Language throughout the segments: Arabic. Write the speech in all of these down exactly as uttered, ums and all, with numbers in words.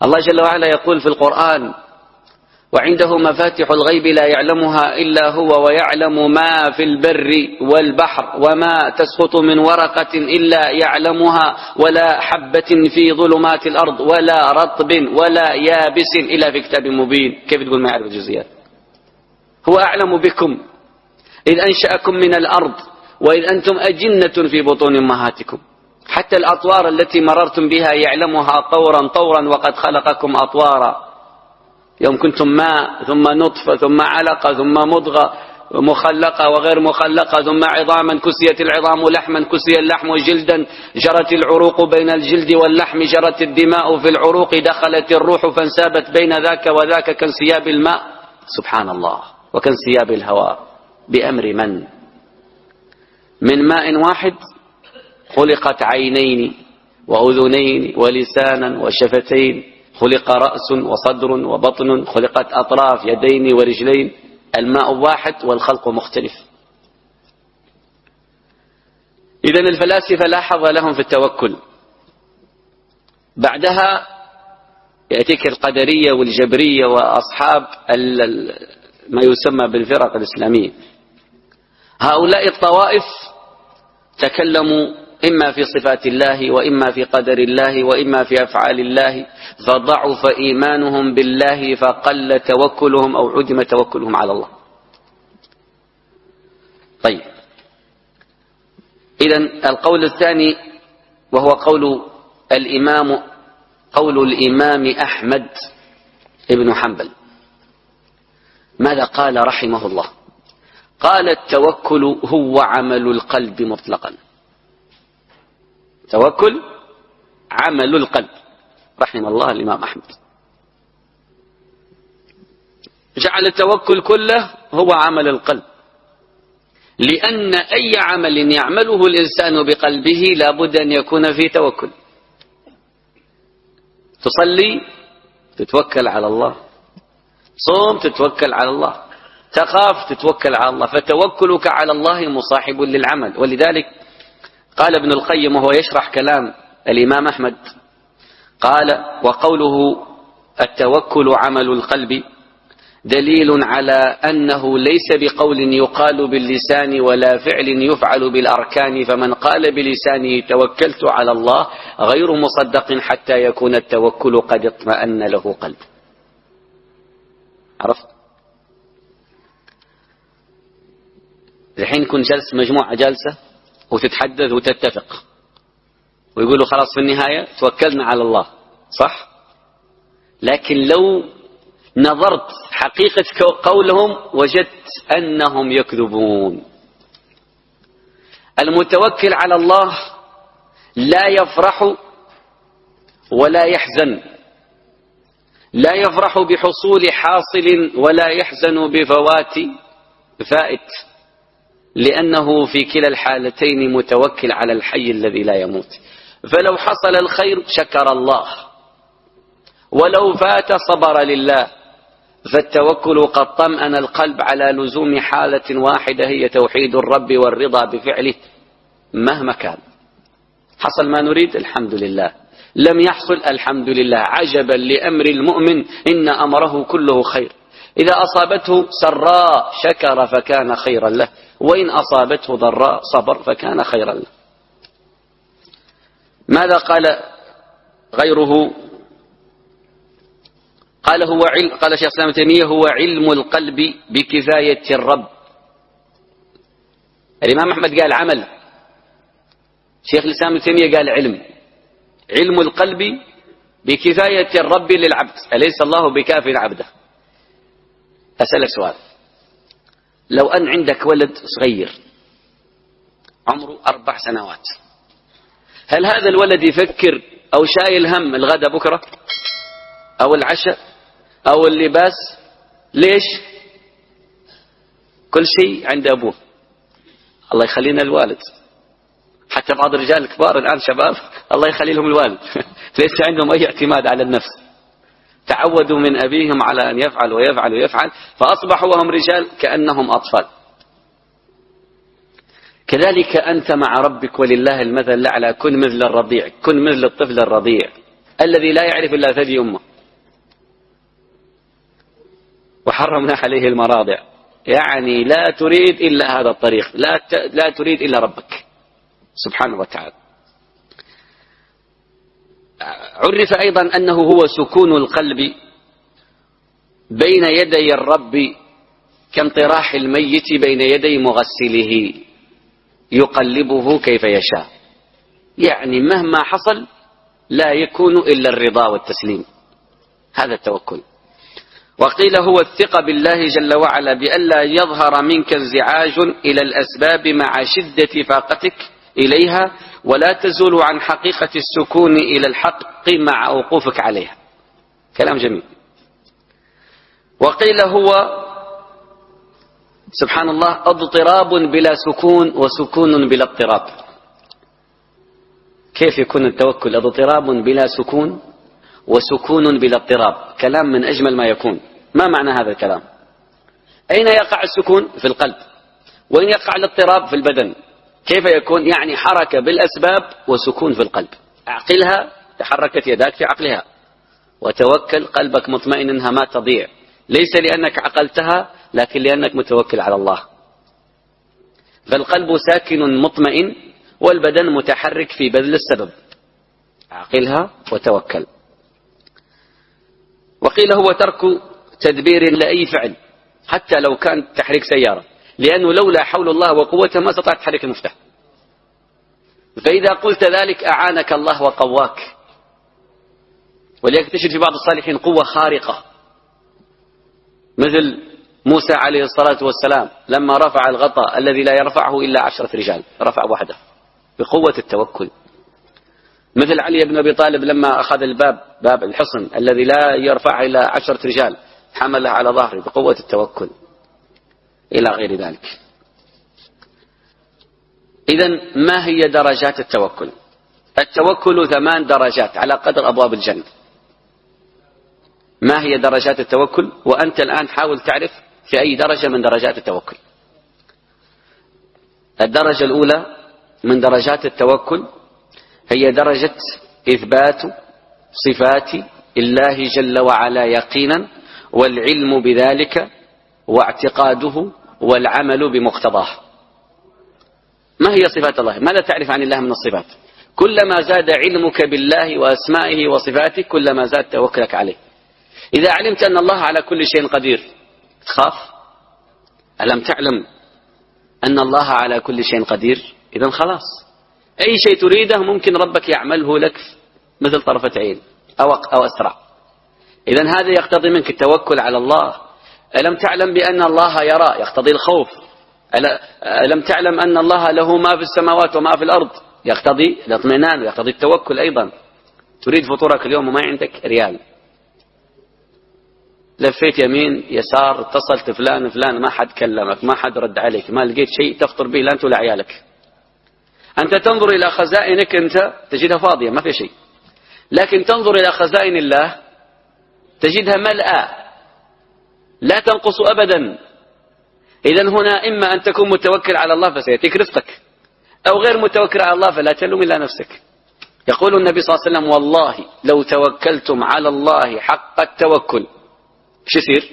الله جل وعلا يقول في القرآن: وعنده مفاتح الغيب لا يعلمها إلا هو ويعلم ما في البر والبحر وما تسقط من ورقة إلا يعلمها ولا حبة في ظلمات الأرض ولا رطب ولا يابس إلا في كتاب مبين. كيف تقول ما يعرف الجزئيات؟ هو أعلم بكم إذ أنشأكم من الأرض وإذ أنتم أجنة في بطون أمهاتكم. حتى الأطوار التي مررتم بها يعلمها طورا طورا وقد خلقكم أطوارا. يوم كنتم ماء ثم نطفة ثم علقة ثم مضغة مخلقة وغير مخلقة ثم عظاما كسيت العظام لحما كسي اللحم جلدا جرت العروق بين الجلد واللحم جرت الدماء في العروق دخلت الروح فانسابت بين ذاك وذاك كانسياب الماء. سبحان الله. وكانسياب الهواء. بأمر من؟ من ماء واحد خلقت عينين وأذنين ولسانا وشفتين، خلق رأس وصدر وبطن، خلقت أطراف يدين ورجلين. الماء واحد والخلق مختلف. إذن الفلاسفة لا حظ لهم في التوكل. بعدها يأتيك القدرية والجبرية وأصحاب ما يسمى بالفرق الإسلامية. هؤلاء الطوائف تكلموا إما في صفات الله وإما في قدر الله وإما في أفعال الله، فضعف إيمانهم بالله فقل توكلهم أو عدم توكلهم على الله. طيب، إذن القول الثاني وهو قول الإمام قول الإمام أحمد بن حنبل. ماذا قال رحمه الله؟ قال: التوكل هو عمل القلب مطلقا. توكل عمل القلب. رحم الله الإمام أحمد. جعل التوكل كله هو عمل القلب، لأن أي عمل يعمله الإنسان بقلبه لا بد أن يكون فيه توكل. تصلي تتوكل على الله، صوم تتوكل على الله، تخاف تتوكل على الله، فتوكلك على الله مصاحب للعمل. ولذلك قال ابن القيم وهو يشرح كلام الإمام أحمد، قال: وقوله التوكل عمل القلب دليل على أنه ليس بقول يقال باللسان ولا فعل يفعل بالأركان، فمن قال بلسانه توكلت على الله غير مصدق حتى يكون التوكل قد اطمأن له قلب. عرفت؟ الحين كن جلس مجموعة جالسة وتتحدث وتتفق ويقولوا خلاص في النهاية توكلنا على الله، صح؟ لكن لو نظرت حقيقة قولهم وجدت أنهم يكذبون. المتوكل على الله لا يفرح ولا يحزن، لا يفرح بحصول حاصل ولا يحزن بفوات فائت، لأنه في كلا الحالتين متوكل على الحي الذي لا يموت. فلو حصل الخير شكر الله، ولو فات صبر لله. فالتوكل قد طمأن القلب على لزوم حالة واحدة هي توحيد الرب والرضا بفعله مهما كان. حصل ما نريد الحمد لله، لم يحصل الحمد لله. عجبا لأمر المؤمن إن أمره كله خير، إذا أصابته سراء شكر فكان خيرا له، وإن أصابته ضراء صبر فكان خيرا له. ماذا قال غيره؟ قال هو علم، قال شيخ الإسلام ابن تيمية: هو علم القلب بكفاية الرب. الإمام أحمد قال عمل، شيخ الإسلام ابن تيمية قال علم. علم القلب بكفاية الرب للعبد، أليس الله بكاف عبده؟ أسألك سؤال: لو أن عندك ولد صغير عمره أربع سنوات، هل هذا الولد يفكر أو شايل هم الغداء بكرة أو العشاء أو اللباس؟ ليش؟ كل شيء عند أبوه. الله يخلينا الوالد. حتى بعض الرجال الكبار الآن شباب الله يخلي لهم الوالد ليس عندهم أي اعتماد على النفس، تعودوا من أبيهم على أن يفعل ويفعل ويفعل، فأصبحوا وهم رجال كأنهم أطفال. كذلك أنت مع ربك ولله المثل الأعلى. كن مثل الرضيع، كن مثل الطفل الرضيع الذي لا يعرف إلا ثدي أمه. وحرمنا عليه المراضع، يعني لا تريد إلا هذا الطريق، لا لا تريد إلا ربك سبحانه وتعالى. عرف أيضا أنه هو سكون القلب بين يدي الرب كانطراح الميت بين يدي مغسله يقلبه كيف يشاء، يعني مهما حصل لا يكون إلا الرضا والتسليم، هذا التوكل. وقيل هو الثقة بالله جل وعلا بألا يظهر منك انزعاج إلى الأسباب مع شدة فاقتك إليها، ولا تزول عن حقيقة السكون إلى الحق مع وقوفك عليها. كلام جميل. وقيل هو سبحان الله اضطراب بلا سكون وسكون بلا اضطراب. كيف يكون التوكل اضطراب بلا سكون وسكون بلا اضطراب؟ كلام من أجمل ما يكون. ما معنى هذا الكلام؟ أين يقع السكون؟ في القلب. وين يقع الاضطراب؟ في البدن. كيف يكون؟ يعني حركة بالأسباب وسكون في القلب. أعقلها، تحركت يداك في عقلها، وتوكل قلبك مطمئن أنها ما تضيع، ليس لأنك عقلتها لكن لأنك متوكل على الله. فالقلب ساكن مطمئن والبدن متحرك في بذل السبب. أعقلها وتوكل. وقيل هو ترك تدبير لأي فعل حتى لو كان تحريك سيارة، لأنه لولا حول الله وقوته ما استطعت تحرك المفتاح، فإذا قلت ذلك أعانك الله وقواك. ولذلك تجد في بعض الصالحين قوة خارقة، مثل موسى عليه الصلاة والسلام لما رفع الغطاء الذي لا يرفعه إلا عشرة رجال، رفع وحده بقوة التوكل. مثل علي بن أبي طالب لما أخذ الباب، باب الحصن الذي لا يرفع إلا عشرة رجال، حمله على ظهره بقوة التوكل، إلى غير ذلك. إذن ما هي درجات التوكل؟ التوكل ثمان درجات على قدر أبواب الجنة. ما هي درجات التوكل؟ وأنت الآن حاول تعرف في أي درجة من درجات التوكل. الدرجة الأولى من درجات التوكل هي درجة إثبات صفات الله جل وعلا يقينا، والعلم بذلك واعتقاده والعمل بمقتضاه. ما هي صفات الله؟ ماذا تعرف عن الله من الصفات؟ كلما زاد علمك بالله وأسمائه وصفاته كلما زاد توكلك عليه. إذا علمت أن الله على كل شيء قدير تخاف؟ ألم تعلم أن الله على كل شيء قدير؟ إذن خلاص، أي شيء تريده ممكن ربك يعمله لك مثل طرفة عين أو أو أسرع. إذن هذا يقتضي منك التوكل على الله. ألم تعلم بأن الله يرى؟ يقتضي الخوف. ألم تعلم أن الله له ما في السماوات وما في الأرض؟ يقتضي الاطمئنان ويقتضي التوكل أيضا. تريد فطورك اليوم وما عندك ريال، لفيت يمين يسار، اتصلت فلان فلان، ما حد كلمك، ما حد رد عليك، ما لقيت شيء تفطر به لا أنت ولا عيالك. أنت تنظر إلى خزائنك أنت تجدها فاضية ما في شيء، لكن تنظر إلى خزائن الله تجدها ملأى لا تنقص أبدا. إذن هنا إما أن تكون متوكل على الله فسيأتيك رزقك، أو غير متوكل على الله فلا تلوم إلا نفسك. يقول النبي صلى الله عليه وسلم: والله لو توكلتم على الله حق التوكل شو يصير؟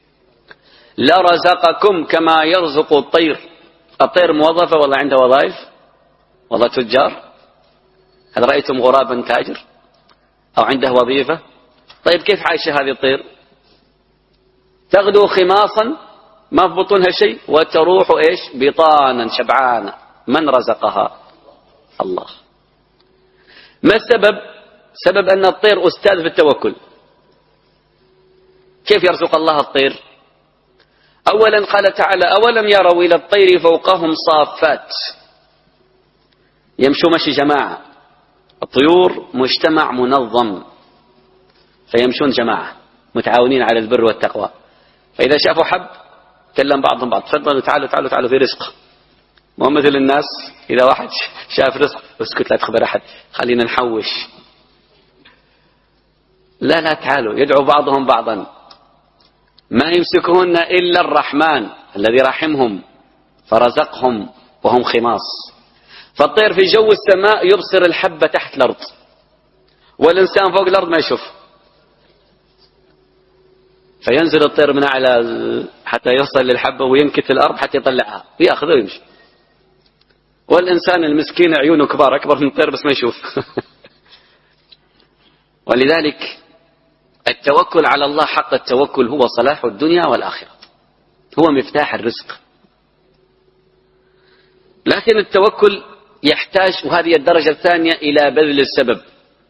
لرزقكم كما يرزق الطير. الطير موظفة والله عندها وظائف، والله تجار. هل رأيتم غرابا تاجر أو عنده وظيفة؟ طيب كيف عايشة هذه الطير؟ تغدو خماصا ما في بطونها شيء، وتروح إيش؟ بطانا شبعانا. من رزقها؟ الله. ما السبب؟ سبب أن الطير أستاذ في التوكل. كيف يرزق الله الطير؟ أولا قال تعالى: أولم يروا إلى الطير فوقهم صافات. يمشوا مشي جماعة، الطيور مجتمع منظم فيمشون جماعة متعاونين على البر والتقوى. فإذا شافوا حب كلم بعضهم بعض: تفضلوا تعالوا تعالوا تعالوا في رزق. مو مثل الناس إذا واحد شاف رزق: اسكت لا تخبر أحد، خلينا نحوش. لا لا تعالوا، يدعو بعضهم بعضا. ما يمسكهن إلا الرحمن الذي رحمهم فرزقهم وهم خماص. فالطير في جو السماء يبصر الحبة تحت الأرض، والإنسان فوق الأرض ما يشوف. فينزل الطير من أعلى حتى يوصل للحبة وينكت الأرض حتى يطلعها ويأخذه ويمشي. والإنسان المسكين عيونه كبار أكبر من الطير بس ما يشوف. ولذلك التوكل على الله حق التوكل هو صلاح الدنيا والآخرة، هو مفتاح الرزق. لكن التوكل يحتاج، وهذه الدرجة الثانية، إلى بذل السبب.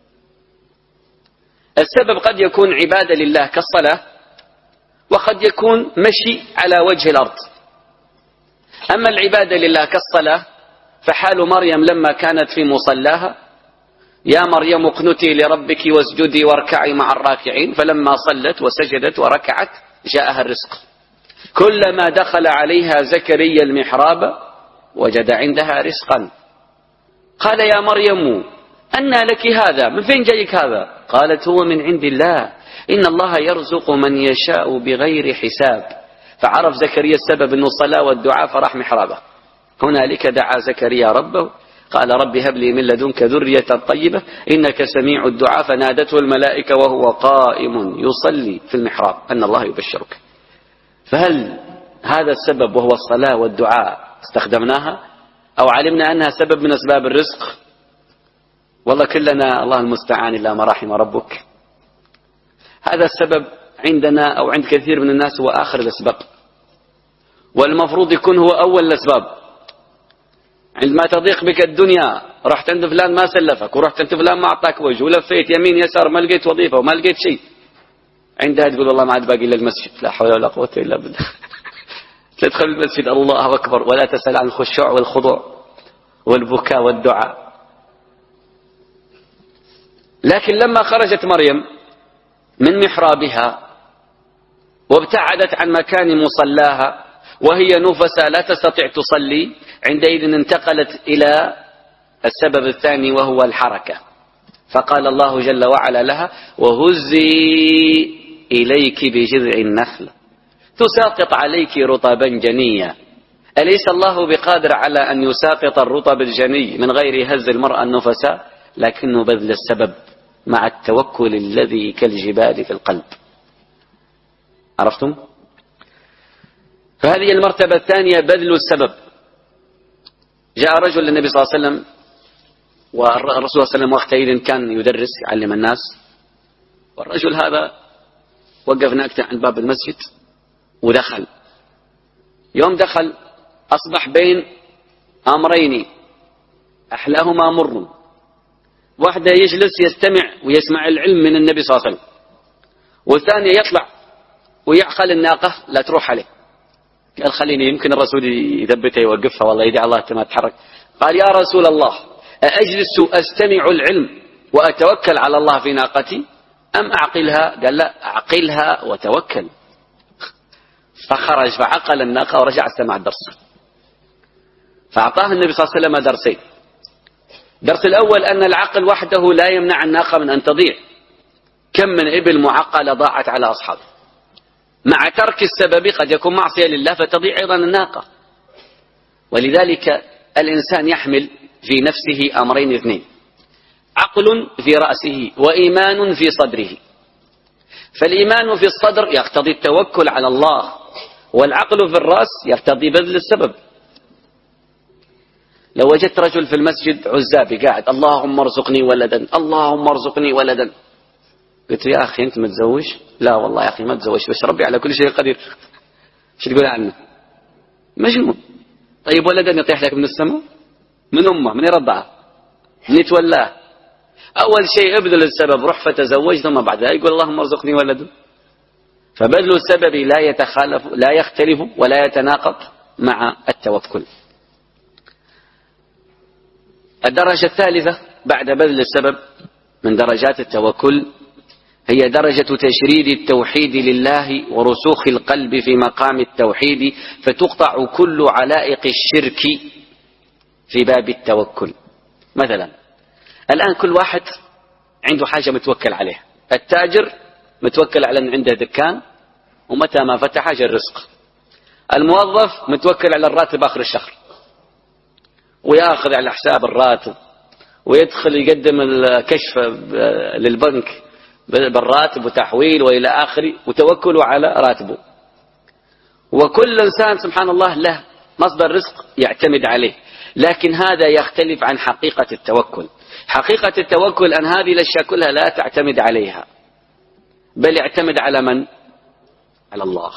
السبب قد يكون عبادة لله كالصلاة، وقد يكون مشي على وجه الأرض. أما العبادة لله كالصلاة فحال مريم لما كانت في مصلاها: يا مريم اقنتي لربك واسجدي واركعي مع الراكعين، فلما صلت وسجدت وركعت جاءها الرزق. كلما دخل عليها زكريا المحراب وجد عندها رزقا. قال: يا مريم أنى لك هذا؟ من فين جايك هذا؟ قالت: هو من عند الله، إن الله يرزق من يشاء بغير حساب. فعرف زكريا السبب أنه الصلاة والدعاء، فراح محرابه. هنالك دعا زكريا ربه قال: رب هب لي من لدنك ذرية طيبة إنك سميع الدعاء. فنادته الملائكة وهو قائم يصلي في المحراب أن الله يبشرك. فهل هذا السبب وهو الصلاة والدعاء استخدمناها أو علمنا أنها سبب من أسباب الرزق؟ والله كلنا الله المستعان إلا ما رحم ربك. هذا السبب عندنا أو عند كثير من الناس هو آخر الأسباب، والمفروض يكون هو أول الأسباب. عندما تضيق بك الدنيا رحت عند فلان ما سلفك، ورحت عند فلان ما أعطاك وجه، ولفيت يمين يسار ما لقيت وظيفة وما لقيت شيء، عندها تقول والله ما عاد باقي إلا المسجد. لا حول ولا قوة إلا بالله. تدخل المسجد الله أكبر ولا تسأل عن الخشوع والخضوع والبكاء والدعاء. لكن لما خرجت مريم من محرابها وابتعدت عن مكان مصلاها وهي نفسا لا تستطيع تصلي، عندئذ انتقلت إلى السبب الثاني وهو الحركة. فقال الله جل وعلا لها: وهزي إليك بجذع النخل تساقط عليك رطبا جنيا. أليس الله بقادر على أن يساقط الرطب الجني من غير هز المرأة النفساء؟ لكنه بذل السبب مع التوكل الذي كالجبال في القلب. عرفتم؟ فهذه المرتبة الثانية بذل السبب. جاء رجل للنبي صلى الله عليه وسلم، والرسول صلى الله عليه وسلم وقتئذ كان يدرس يعلم الناس، والرجل هذا وقف ناكته عند باب المسجد ودخل. يوم دخل أصبح بين أمرين أحلاهما مر. واحدة يجلس يستمع ويسمع العلم من النبي صلى الله عليه وسلم، والثانية يطلع ويعقل الناقة لا تروح عليه. قال: خليني يمكن الرسول يثبتها يوقفها، والله يدعي الله ما تحرك. قال: يا رسول الله، أجلس أستمع العلم وأتوكل على الله في ناقتي أم أعقلها؟ قال: لا، أعقلها وتوكل. فخرج فعقل الناقة ورجع استمع الدرس. فأعطاه النبي صلى الله عليه وسلم درسين. الدرس الأول أن العقل وحده لا يمنع الناقة من أن تضيع. كم من إبل معقلة ضاعت على أصحابه. مع ترك السبب قد يكون معصية لله فتضيع أيضا الناقة. ولذلك الإنسان يحمل في نفسه أمرين اثنين: عقل في رأسه وإيمان في صدره. فالإيمان في الصدر يقتضي التوكل على الله، والعقل في الرأس يقتضي بذل السبب. لو وجدت رجل في المسجد عزابي قاعد: اللهم ارزقني ولدا، اللهم ارزقني ولدا، قلت: يا أخي أنت متزوج؟ لا والله يا أخي ما تزوج، بس ربي على كل شيء قدير. ايش تقول عنه؟ مجنون. طيب ولدا يطيح لك من السماء؟ من أمه، من يرضعه، من يتولاه؟ أول شيء ابذل السبب، روح فتزوج، ثم بعد ذلك يقول اللهم ارزقني ولدا. فبذل السبب لا يتخالف لا يختلف ولا يتناقض مع التوكل. الدرجة الثالثة بعد بذل السبب من درجات التوكل هي درجة تشريد التوحيد لله ورسوخ القلب في مقام التوحيد، فتقطع كل علائق الشرك في باب التوكل. مثلا الآن كل واحد عنده حاجة متوكل عليها. التاجر متوكل على أن عنده دكان ومتى ما فتح جاء الرزق. الموظف متوكل على الراتب آخر الشهر ويأخذ على حساب الراتب، ويدخل يقدم الكشف للبنك بالراتب وتحويل وإلى آخره، وتوكلوا على راتبه. وكل إنسان سبحان الله له مصدر رزق يعتمد عليه، لكن هذا يختلف عن حقيقة التوكل. حقيقة التوكل أن هذه الأشياء كلها لا تعتمد عليها، بل يعتمد على من؟ على الله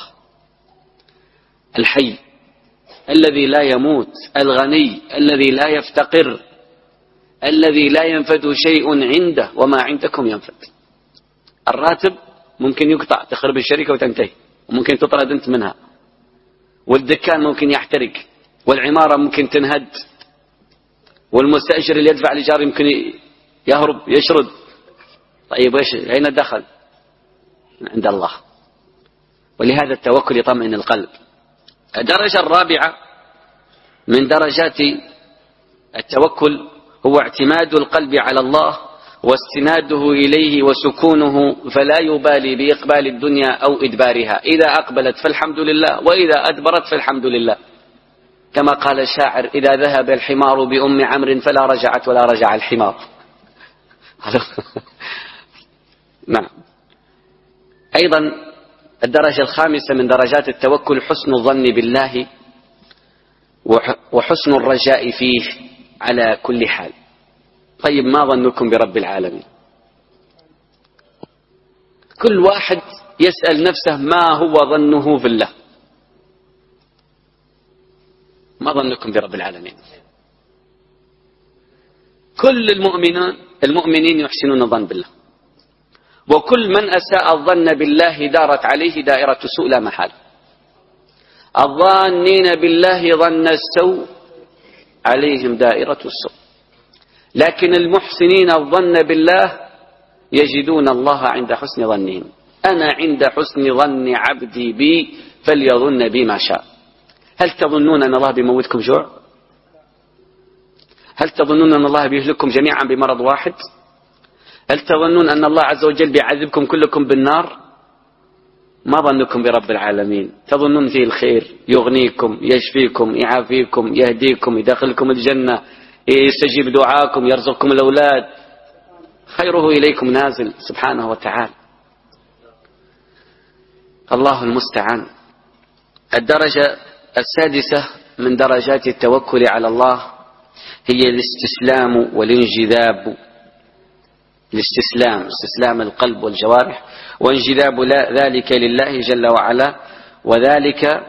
الحي الذي لا يموت، الغني الذي لا يفتقر، الذي لا ينفد شيء عنده وما عندكم ينفد. الراتب ممكن يقطع، تخرب الشركة وتنتهي، وممكن تطرد أنت منها، والدكان ممكن يحترق، والعمارة ممكن تنهد، والمستأجر اللي يدفع الإيجار يمكن يهرب يشرد. طيب ايش أين الدخل؟ عند الله. ولهذا التوكل يطمئن القلب. الدرجة الرابعة من درجات التوكل هو اعتماد القلب على الله واستناده إليه وسكونه، فلا يبالي بإقبال الدنيا أو إدبارها، إذا أقبلت فالحمد لله، وإذا أدبرت فالحمد لله. كما قال الشاعر: إذا ذهب الحمار بأم عمرو فلا رجعت ولا رجع الحمار. نعم. أيضا الدرجة الخامسة من درجات التوكل حسن الظن بالله وحسن الرجاء فيه على كل حال. طيب ما ظنكم برب العالمين؟ كل واحد يسأل نفسه ما هو ظنه في الله. ما ظنكم برب العالمين؟ كل المؤمنين المؤمنين يحسنون الظن بالله، وكل من أساء الظن بالله دارت عليه دائرة سوء لا محالة. الظانين بالله ظن السوء عليهم دائرة السوء، لكن المحسنين الظن بالله يجدون الله عند حسن ظنهم. أنا عند حسن ظن عبدي بي فليظن بي ما شاء. هل تظنون أن الله بيموتكم جوع؟ هل تظنون أن الله بيهلككم جميعا بمرض واحد؟ هل تظنون أن الله عز وجل بيعذبكم كلكم بالنار؟ ما ظنكم برب العالمين؟ تظنون فيه الخير، يغنيكم، يشفيكم، يعافيكم، يهديكم، يدخلكم الجنة، يستجيب دعاكم، يرزقكم الأولاد، خيره إليكم نازل سبحانه وتعالى. الله المستعان. الدرجة السادسة من درجات التوكل على الله هي الاستسلام والانجذاب. الاستسلام، استسلام القلب والجوارح، وانجذاب ذلك لله جل وعلا، وذلك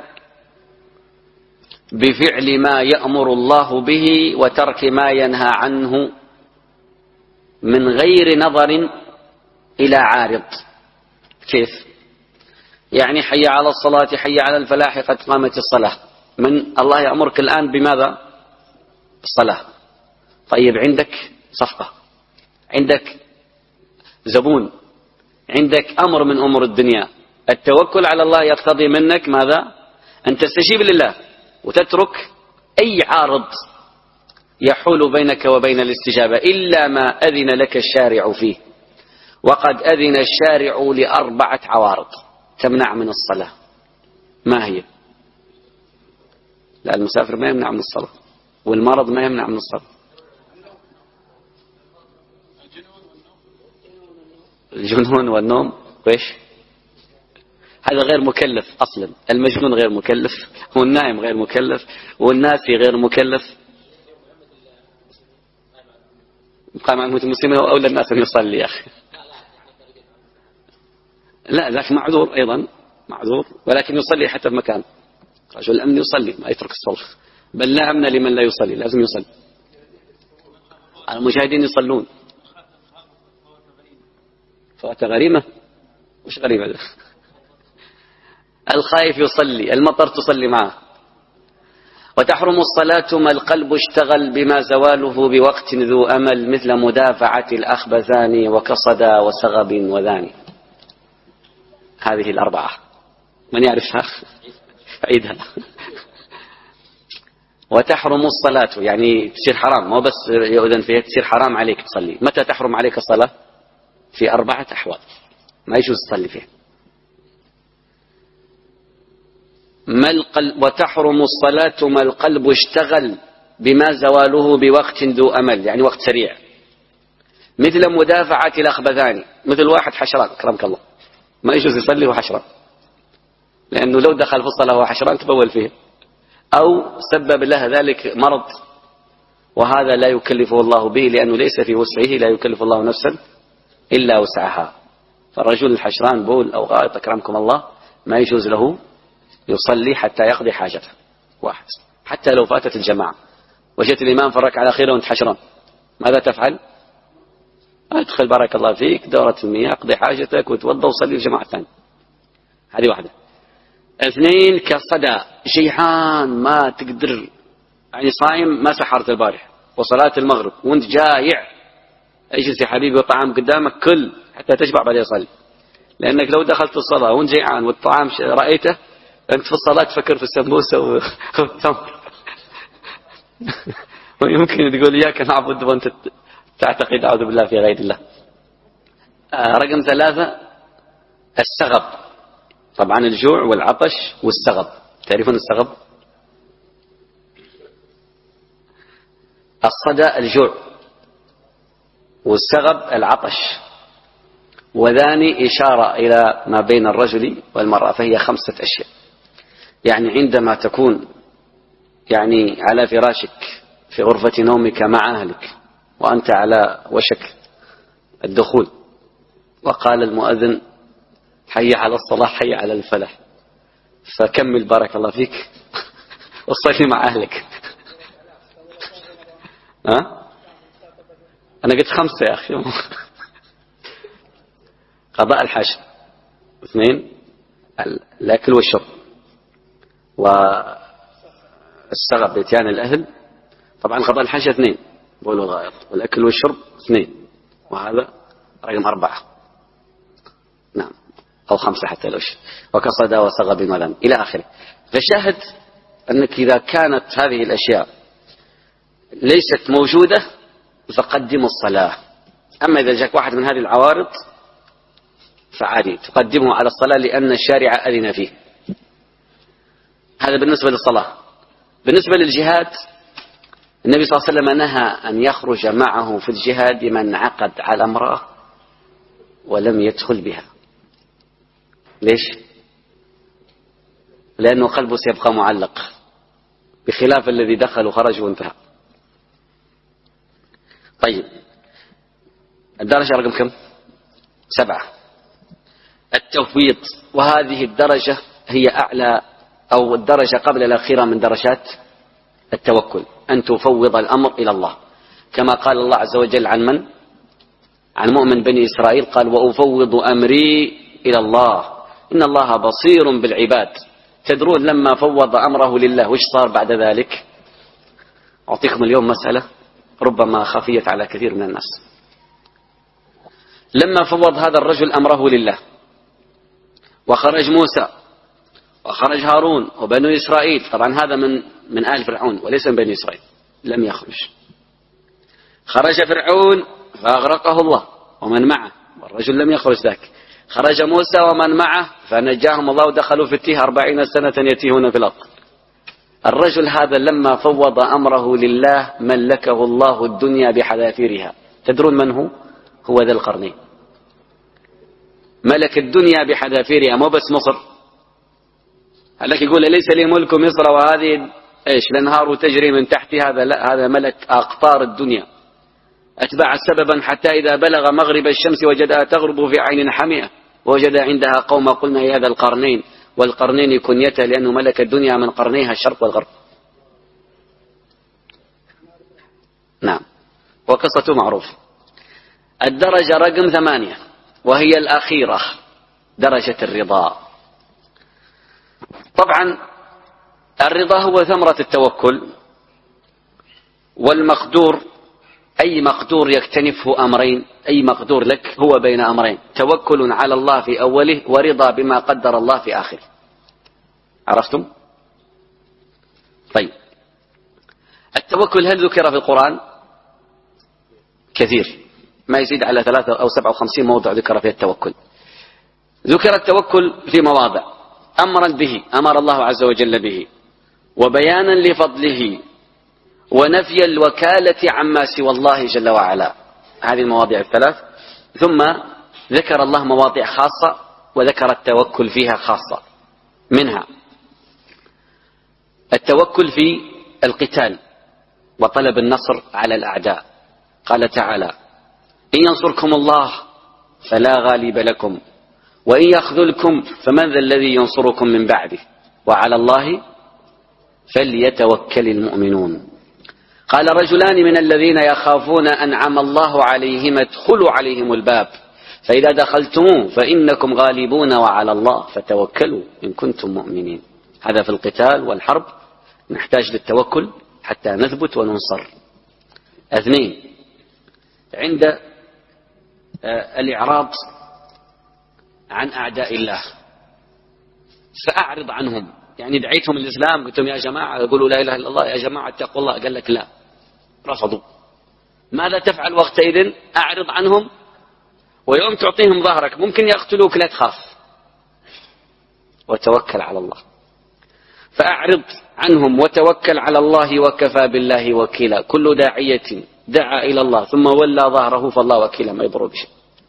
بفعل ما يأمر الله به وترك ما ينهى عنه من غير نظر إلى عارض. كيف؟ يعني حي على الصلاة، حي على الفلاح، قد قامت الصلاة. من الله يأمرك الآن بماذا؟ الصلاة. طيب عندك صفقة، عندك زبون، عندك أمر من أمور الدنيا. التوكل على الله يقتضي منك ماذا؟ أن تستجيب لله وتترك أي عارض يحول بينك وبين الاستجابة إلا ما أذن لك الشارع فيه. وقد أذن الشارع لأربعة عوارض تمنع من الصلاة. ما هي؟ لا، المسافر ما يمنع من الصلاة، والمرض ما يمنع من الصلاة. الجنون والنوم وإيش؟ هذا غير مكلف أصلا. المجنون غير مكلف، والنائم غير مكلف، والناسي غير مكلف. قام عن المسلمين أولى الناس أن يصلي يا أخي. لا، ذاك معذور أيضا، معذور، ولكن يصلي حتى في مكان. رجل الأمن يصلي، ما يترك الصلاة. بل لا أمن لمن لا يصلي، لازم يصلي. المجاهدين يصلون. فوات غريمة؟ وش غريمة ده؟ الخائف يصلي، المطر تصلي معه. وتحرم الصلاة ما القلب اشتغل بما زواله بوقت ذو أمل، مثل مدافعة الأخبثان وكصدى وسغب وذاني. هذه الأربعة من يعرفها؟ عيدها. وتحرم الصلاة يعني تصير حرام، مو بس يؤذن فيها، تصير حرام عليك تصلي. متى تحرم عليك الصلاة؟ في أربعة أحوال ما يجوز تصلي فيها. ما القلب وتحرم الصلاة ما القلب اشتغل بما زواله بوقت ذو أمل، يعني وقت سريع، مثل مدافعة الأخبثان، مثل واحد حشران كرمك الله ما يجوز يصلي وحشران، لأنه لو دخل في الصلاة وهو حشران تبول فيه، أو سبب له ذلك مرض، وهذا لا يكلفه الله به لأنه ليس في وسعه، لا يكلف الله نفسا إلا وسعها. فالرجل الحشران بول أو غائط أكرمكم الله ما يجوز له يصلي حتى يقضي حاجته واحد، حتى لو فاتت الجماعة وجدت الإمام في الركعة الأخيرة وأنت حشران ماذا تفعل؟ ادخل بارك الله فيك دورة المياه، اقضي حاجتك وتوضى وصلي الجماعة الثانية. هذه واحدة. اثنين كالصدى، جيعان ما تقدر، يعني صايم ما سحرت البارح وصلاة المغرب وانت جايع، اجلس يا حبيبي والطعام قدامك كل حتى تشبع بعدين يصلي، لأنك لو دخلت الصلاة وانت جيعان والطعام رأيته أنت في الصلاة تفكر في السمبوسة والتمر ويمكن تقول إياك نعبد وأنت تعتقد أعوذ بالله في غير الله. آه رقم ثلاثة السغب، طبعا الجوع والعطش والسغب. تعرفون السغب؟ الصدى الجوع والسغب العطش، وذاني إشارة إلى ما بين الرجل والمرأة، فهي خمسة أشياء. يعني عندما تكون يعني على فراشك في غرفة نومك مع أهلك وأنت على وشك الدخول وقال المؤذن حي على الصلاة حي على الفلاح، فكمل بارك الله فيك وصلي مع أهلك. ها؟ أنا قلت خمسة يا أخي. قضاء الحاجة، اثنين الأكل والشرب والسغب بإتيان الأهل، طبعا قضاء الحاجة اثنين بول وغائط، والأكل والشرب اثنين، وهذا رقم أربعة نعم أو خمسة حتى لوش، وكصدى وسغب ولم إلى آخره. فالشاهد أنك إذا كانت هذه الأشياء ليست موجودة فقدموا الصلاة. أما إذا جاك واحد من هذه العوارض فعادي تقدمه على الصلاة لأن الشارع أذن فيه. هذا بالنسبة للصلاة. بالنسبة للجهاد النبي صلى الله عليه وسلم نهى أن يخرج معه في الجهاد من عقد على امرأة ولم يدخل بها. ليش؟ لأنه قلبه سيبقى معلق، بخلاف الذي دخل وخرج وانتهى. طيب الدرجة رقم كم؟ سبعة التفويض، وهذه الدرجة هي أعلى أو الدرجة قبل الأخيرة من درجات التوكل، أن تفوض الأمر إلى الله، كما قال الله عز وجل عن من؟ عن مؤمن بني إسرائيل قال وأفوض أمري إلى الله إن الله بصير بالعباد. تدرون لما فوض أمره لله وش صار بعد ذلك؟ أعطيكم اليوم مسألة ربما خفيت على كثير من الناس. لما فوض هذا الرجل أمره لله وخرج موسى وخرج هارون وبنو إسرائيل، طبعا هذا من من آل فرعون وليس من بني إسرائيل، لم يخرج. خرج فرعون فأغرقه الله ومن معه، والرجل لم يخرج ذاك. خرج موسى ومن معه فنجاهم الله ودخلوا في التيه أربعين سنة يتيهون في الأرض. الرجل هذا لما فوض أمره لله ملكه الله الدنيا بحذافيرها. تدرون من هو؟ هو ذا القرنين، ملك الدنيا بحذافيرها، مو بس مصر. هلك يقول ليس لي ملك مصر وهذه ايش الانهار تجري من تحت، هذا لا، هذا ملك أقطار الدنيا. أتبع سببا حتى إذا بلغ مغرب الشمس وجدها تغرب في عين حمئة ووجد عندها قوم قلنا يا ذا القرنين، والقرنين كنيته لأنه ملك الدنيا من قرنيها الشرق والغرب. نعم وقصته معروف. الدرجة رقم ثمانية وهي الأخيرة درجة الرضا. طبعا الرضا هو ثمرة التوكل، والمقدور أي مقدور يكتنفه أمرين، أي مقدور لك هو بين أمرين، توكل على الله في أوله ورضا بما قدر الله في آخره. عرفتم؟ طيب التوكل هل ذكر في القرآن؟ كثير، ما يزيد على ثلاثة أو سبعة وخمسين موضع ذكر فيه التوكل. ذكر التوكل في مواضع أمرا به أمر الله عز وجل به، وبيانا لفضله، ونفي الوكالة عما سوى الله جل وعلا. هذه المواضيع الثلاث. ثم ذكر الله مواضيع خاصة وذكر التوكل فيها خاصة، منها التوكل في القتال وطلب النصر على الأعداء. قال تعالى: إن ينصركم الله فلا غالب لكم وإن يخذلكم فمن ذا الذي ينصركم من بعده وعلى الله فليتوكل المؤمنون. قال: رجلان من الذين يخافون أنعم الله عليهم ادخلوا عليهم الباب فإذا دخلتموه فإنكم غالبون وعلى الله فتوكلوا إن كنتم مؤمنين. هذا في القتال والحرب نحتاج للتوكل حتى نثبت وننصر. اثنين، عند الإعراض عن أعداء الله فأعرض عنهم. يعني دعيتهم الإسلام، قلت لهم يا جماعة يقولوا لا إله إلا الله، يا جماعة اتقوا الله، قال لك لا، رفضوا. ماذا تفعل وقتئذ؟ أعرض عنهم، ويوم تعطيهم ظهرك ممكن يقتلوك، لا تخاف وتوكل على الله. فأعرض عنهم وتوكل على الله وكفى بالله وكيلا. كل داعية دعا إلى الله ثم ولى ظهره فالله وكيلا ما يضر بشيء.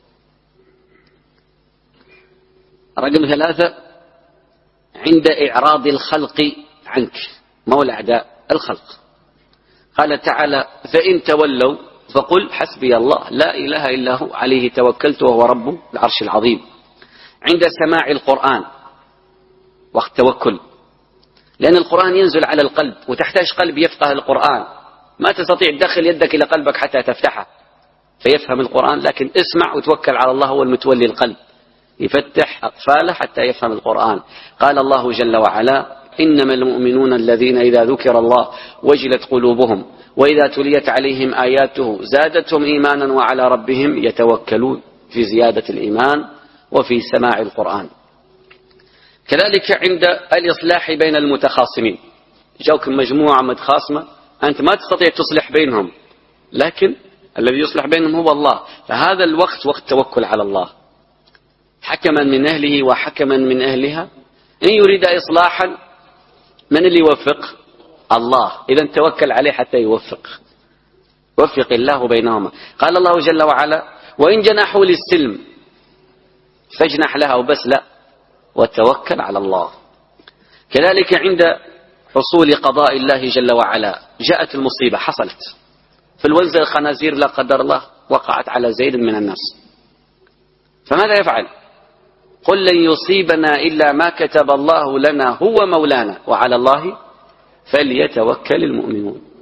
رقم ثلاثة، عند إعراض الخلق عنك، ما هو الأعداء؟ الخلق. قال تعالى: فإن تولوا فقل حسبي الله لا إله إلا هو عليه توكلت وهو رب العرش العظيم. عند سماع القرآن وقت توكل، لأن القرآن ينزل على القلب وتحتاج قلب يفقه القرآن، ما تستطيع تدخل يدك إلى قلبك حتى تفتحه فيفهم القرآن، لكن اسمع وتوكل على الله، هو المتولي القلب يفتح أقفاله حتى يفهم القرآن. قال الله جل وعلا: إنما المؤمنون الذين إذا ذكر الله وجلت قلوبهم وإذا تليت عليهم آياته زادتهم إيمانا وعلى ربهم يتوكلون، في زيادة الإيمان وفي سماع القرآن. كذلك عند الإصلاح بين المتخاصمين، جاءك مجموعة متخاصمة أنت ما تستطيع تصلح بينهم، لكن الذي يصلح بينهم هو الله، فهذا الوقت وقت توكل على الله، حكما من أهله وحكما من أهلها. إن يريد إصلاحا من اللي يوفق؟ الله، إذا توكل عليه حتى يوفق، وفق الله بينهما. قال الله جل وعلا: وإن جنحوا للسلم فاجنح لها، وبس لا، وتوكل على الله. كذلك عند حصول قضاء الله جل وعلا، جاءت المصيبة حصلت في الونزة، الخنازير لا قدر الله وقعت على زيد من الناس، فماذا يفعل؟ قل لن يصيبنا إلا ما كتب الله لنا هو مولانا وعلى الله فليتوكل المؤمنون.